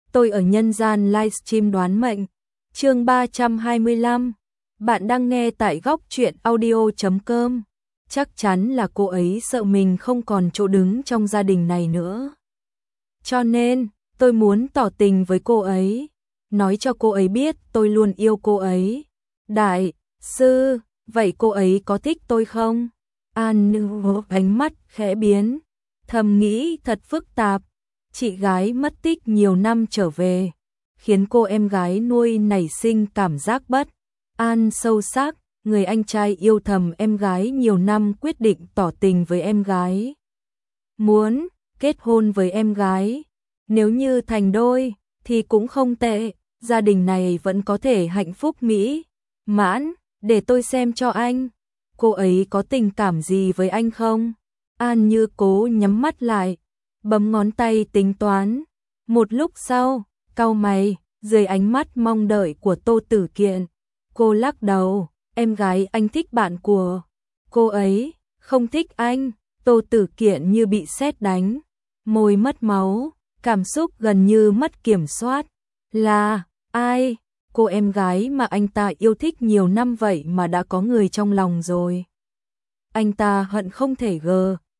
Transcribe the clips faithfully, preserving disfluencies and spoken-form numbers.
tôi ở nhân gian livestream đoán mệnh. Chương ba trăm hai mươi lăm. Bạn đang nghe tại góc truyện audio chấm com. Chắc chắn là cô ấy sợ mình không còn chỗ đứng trong gia đình này nữa. Cho nên, tôi muốn tỏ tình với cô ấy, nói cho cô ấy biết tôi luôn yêu cô ấy. Đại sư, vậy cô ấy có thích tôi không? An Nữ ánh mắt khẽ biến, thầm nghĩ thật phức tạp. Chị gái mất tích nhiều năm trở về, khiến cô em gái nuôi nảy sinh cảm giác bất an sâu sắc. Người anh trai yêu thầm em gái nhiều năm quyết định tỏ tình với em gái, muốn kết hôn với em gái. Nếu như thành đôi thì cũng không tệ, gia đình này vẫn có thể hạnh phúc mỹ mãn. Để tôi xem cho anh, cô ấy có tình cảm gì với anh không? An Như cố nhắm mắt lại, bấm ngón tay tính toán. Một lúc sau, cau mày, dưới ánh mắt mong đợi của Tô Tử Kiện, cô lắc đầu. Em gái anh thích bạn của cô ấy, không thích anh. Tô Tử Kiện như bị sét đánh, môi mất máu, cảm xúc gần như mất kiểm soát. Là ai? Cô em gái mà anh ta yêu thích nhiều năm vậy mà đã có người trong lòng rồi. Anh ta hận không thể g,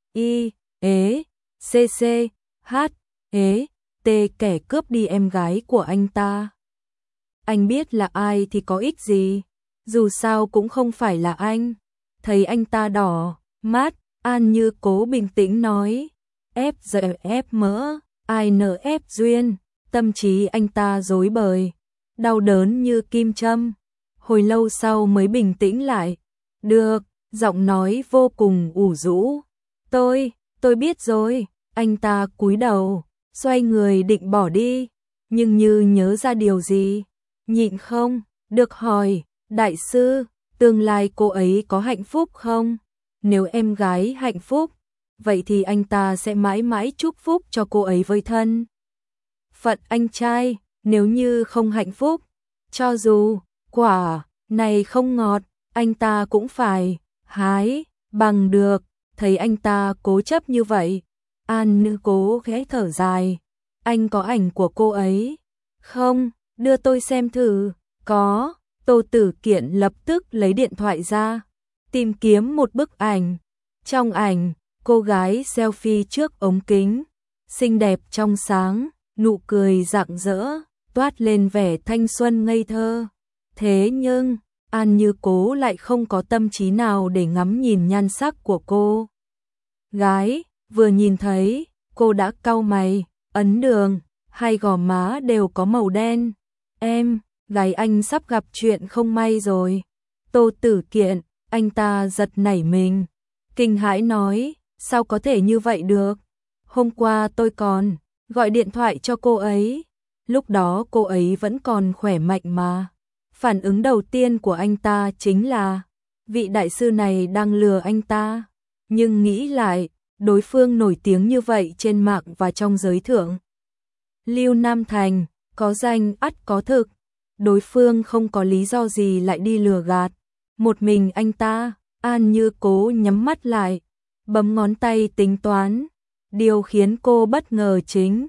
i, ế, c, c, h, ế, t kẻ cướp đi em gái của anh ta. Anh biết là ai thì có ích gì, dù sao cũng không phải là anh. Thấy anh ta đỏ mắt, An Như cố bình tĩnh nói, ép giờ ép mỡ, ai nỡ ép duyên. Tâm trí anh ta rối bời, đau đớn như kim châm. Hồi lâu sau mới bình tĩnh lại. Được, giọng nói vô cùng ủ rũ. Tôi, tôi biết rồi. Anh ta cúi đầu, xoay người định bỏ đi, nhưng như nhớ ra điều gì, nhịn không được hỏi, đại sư, tương lai cô ấy có hạnh phúc không? Nếu em gái hạnh phúc, vậy thì anh ta sẽ mãi mãi chúc phúc cho cô ấy với thân phận anh trai. Nếu như không hạnh phúc, cho dù quả này không ngọt, anh ta cũng phải hái bằng được. Thấy anh ta cố chấp như vậy, An Nữ cố khẽ thở dài. Anh có ảnh của cô ấy không? Đưa tôi xem thử. Có. Tô Tử Kiện lập tức lấy điện thoại ra, tìm kiếm một bức ảnh. Trong ảnh, cô gái selfie trước ống kính, xinh đẹp trong sáng, nụ cười rạng rỡ, toát lên vẻ thanh xuân ngây thơ. Thế nhưng, An Như cố lại không có tâm trí nào để ngắm nhìn nhan sắc của cô gái. Vừa nhìn thấy, cô đã cau mày, ấn đường, hai gò má đều có màu đen. Em, gái anh sắp gặp chuyện không may rồi. Tô Tử Kiện, anh ta giật nảy mình, kinh hãi nói, sao có thể như vậy được? Hôm qua tôi còn gọi điện thoại cho cô ấy, lúc đó cô ấy vẫn còn khỏe mạnh mà. Phản ứng đầu tiên của anh ta chính là, vị đại sư này đang lừa anh ta. Nhưng nghĩ lại, đối phương nổi tiếng như vậy trên mạng và trong giới thượng lưu Nam Thành, có danh ắt có thực. Đối phương không có lý do gì lại đi lừa gạt một mình anh ta. An Như cố nhắm mắt lại, bấm ngón tay tính toán. Điều khiến cô bất ngờ chính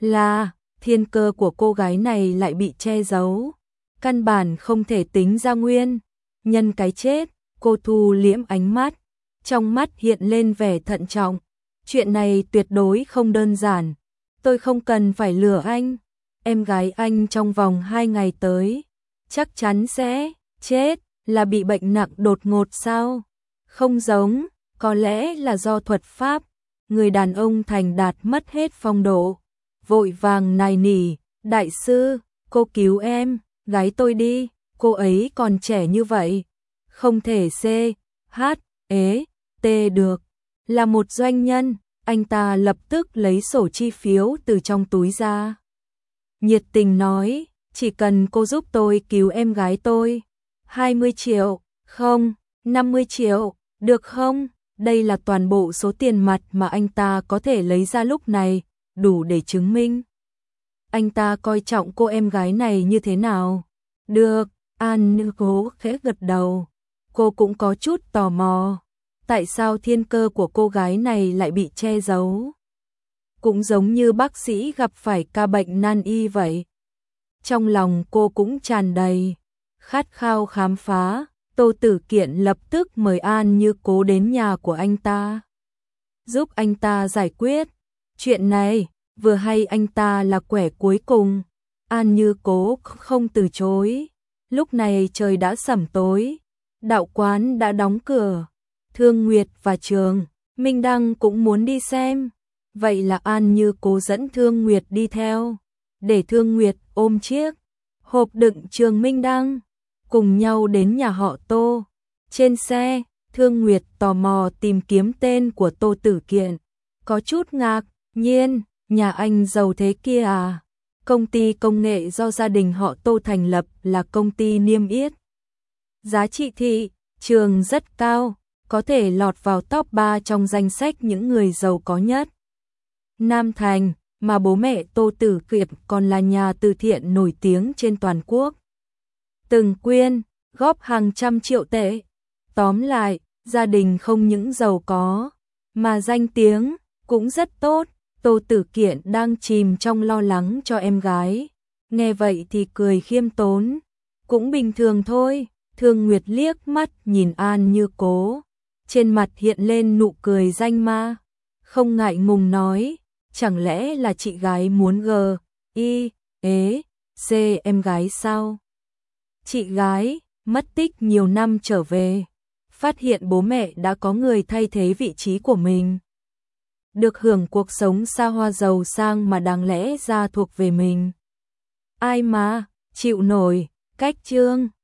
là thiên cơ của cô gái này lại bị che giấu, căn bản không thể tính ra nguyên nhân cái chết. Cô thu liễm ánh mắt, trong mắt hiện lên vẻ thận trọng. Chuyện này tuyệt đối không đơn giản. Tôi không cần phải lừa anh. Em gái anh trong vòng hai ngày tới chắc chắn sẽ chết. Là bị bệnh nặng đột ngột sao? Không giống, có lẽ là do thuật pháp. Người đàn ông thành đạt mất hết phong độ, vội vàng nài nỉ, đại sư, cô cứu em gái tôi đi, cô ấy còn trẻ như vậy, không thể c, h, ế, t được. Là một doanh nhân, anh ta lập tức lấy sổ chi phiếu từ trong túi ra, nhiệt tình nói, chỉ cần cô giúp tôi cứu em gái tôi, hai mươi triệu, không, năm mươi triệu, được không? Đây là toàn bộ số tiền mặt mà anh ta có thể lấy ra lúc này, đủ để chứng minh anh ta coi trọng cô em gái này như thế nào. Được, An Nữ cố khẽ gật đầu. Cô cũng có chút tò mò, tại sao thiên cơ của cô gái này lại bị che giấu? cũng giống như bác sĩ gặp phải ca bệnh nan y vậy. Trong lòng cô cũng tràn đầy khát khao khám phá, Tô Tử Kiện lập tức mời An Như Cố đến nhà của anh ta, giúp anh ta giải quyết chuyện này. Vừa hay anh ta là quẻ cuối cùng, An Như Cố không từ chối. Lúc này trời đã sẩm tối, đạo quán đã đóng cửa. Thương Nguyệt và Trường Minh Đăng cũng muốn đi xem, vậy là An Như Cố dẫn Thương Nguyệt đi theo, để Thương Nguyệt ôm chiếc hộp đựng Trường Minh Đăng, cùng nhau đến nhà họ Tô. Trên xe, Thương Nguyệt tò mò tìm kiếm tên của Tô Tử Kiện, có chút ngạc nhiên, nhà anh giàu thế kia à? Công ty công nghệ do gia đình họ Tô thành lập là công ty niêm yết giá trị thị trường rất cao, có thể lọt vào top ba trong danh sách những người giàu có nhất Nam Thành, mà bố mẹ Tô Tử Kiện còn là nhà từ thiện nổi tiếng trên toàn quốc. Từng quyên góp hàng trăm triệu tệ. Tóm lại, gia đình không những giàu có, mà danh tiếng cũng rất tốt. Tô Tử Kiện đang chìm trong lo lắng cho em gái, nghe vậy thì cười khiêm tốn, cũng bình thường thôi. Thương Nguyệt liếc mắt nhìn An Như Cố, trên mặt hiện lên nụ cười danh ma, không ngại ngùng nói, chẳng lẽ là chị gái muốn g i ế c em gái sao? Chị gái mất tích nhiều năm trở về, phát hiện bố mẹ đã có người thay thế vị trí của mình, được hưởng cuộc sống xa hoa giàu sang mà đáng lẽ ra thuộc về mình. Ai mà chịu nổi. Cách chương